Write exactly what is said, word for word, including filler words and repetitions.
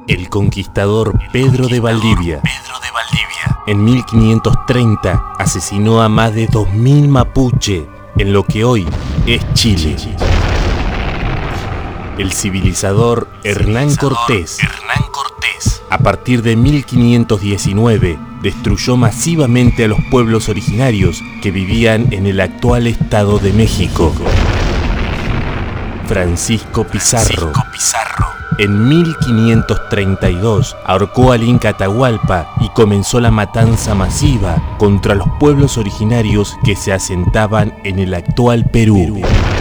El conquistador Pedro de Valdivia, en mil quinientos treinta, asesinó a más de dos mil mapuche en lo que hoy es Chile. El civilizador Hernán Cortés, a partir de mil quinientos diecinueve, destruyó masivamente a los pueblos originarios que vivían en el actual Estado de México. Francisco Pizarro, en mil quinientos treinta y dos, ahorcó al Inca Atahualpa y comenzó la matanza masiva contra los pueblos originarios que se asentaban en el actual Perú.